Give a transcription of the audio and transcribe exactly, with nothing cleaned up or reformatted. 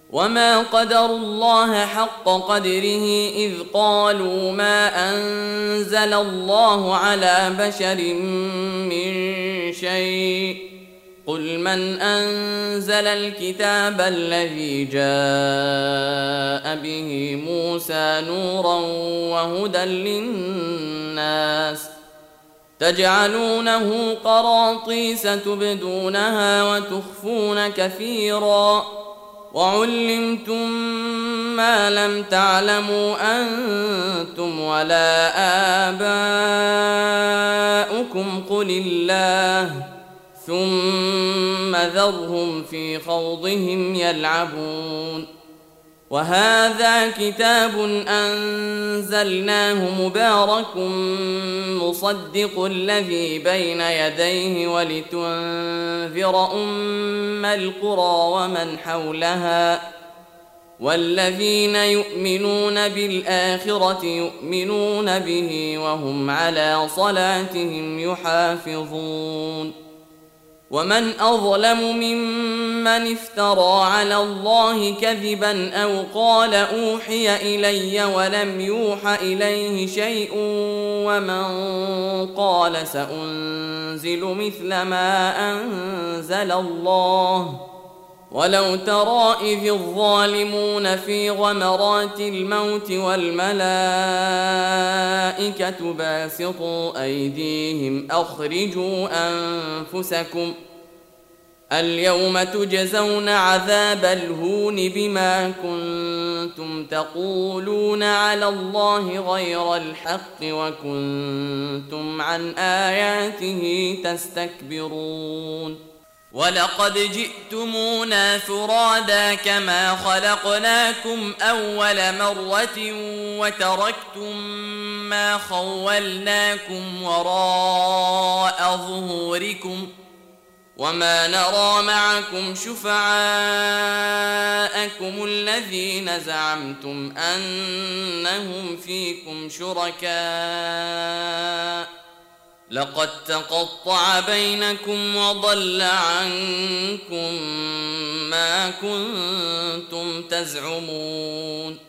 وما قدروا الله حق قدره إذ قالوا ما أنزل الله على بشر من شيء قل من أنزل الكتاب الذي جاء به موسى نورا وهدى للناس تجعلونه قراطيس تبدونها وتخفون كثيرا وعلمتم ما لم تعلموا أنتم ولا آباؤكم قل الله ثم ذرهم في خوضهم يلعبون وهذا كتاب أنزلناه مبارك مصدق الذي بين يديه ولتنذر أم القرى ومن حولها والذين يؤمنون بالآخرة يؤمنون به وهم على صلاتهم يحافظون ومن أظلم ممن افترى على الله كذبا أو قال أوحي إلي ولم يوح إليه شيء ومن قال سأنزل مثل ما أنزل الله ولو ترى إذ الظالمون في غمرات الموت والملائكة باسطوا أيديهم أخرجوا أنفسكم اليوم تجزون عذاب الهون بما كنتم تقولون على الله غير الحق وكنتم عن آياته تستكبرون ولقد جئتمونا فرادا كما خلقناكم أول مرة وتركتم ما خولناكم وراء ظهوركم وما نرى معكم شفعاءكم الذين زعمتم أنهم فيكم شركاء لقد تقطع بينكم وضل عنكم ما كنتم تزعمون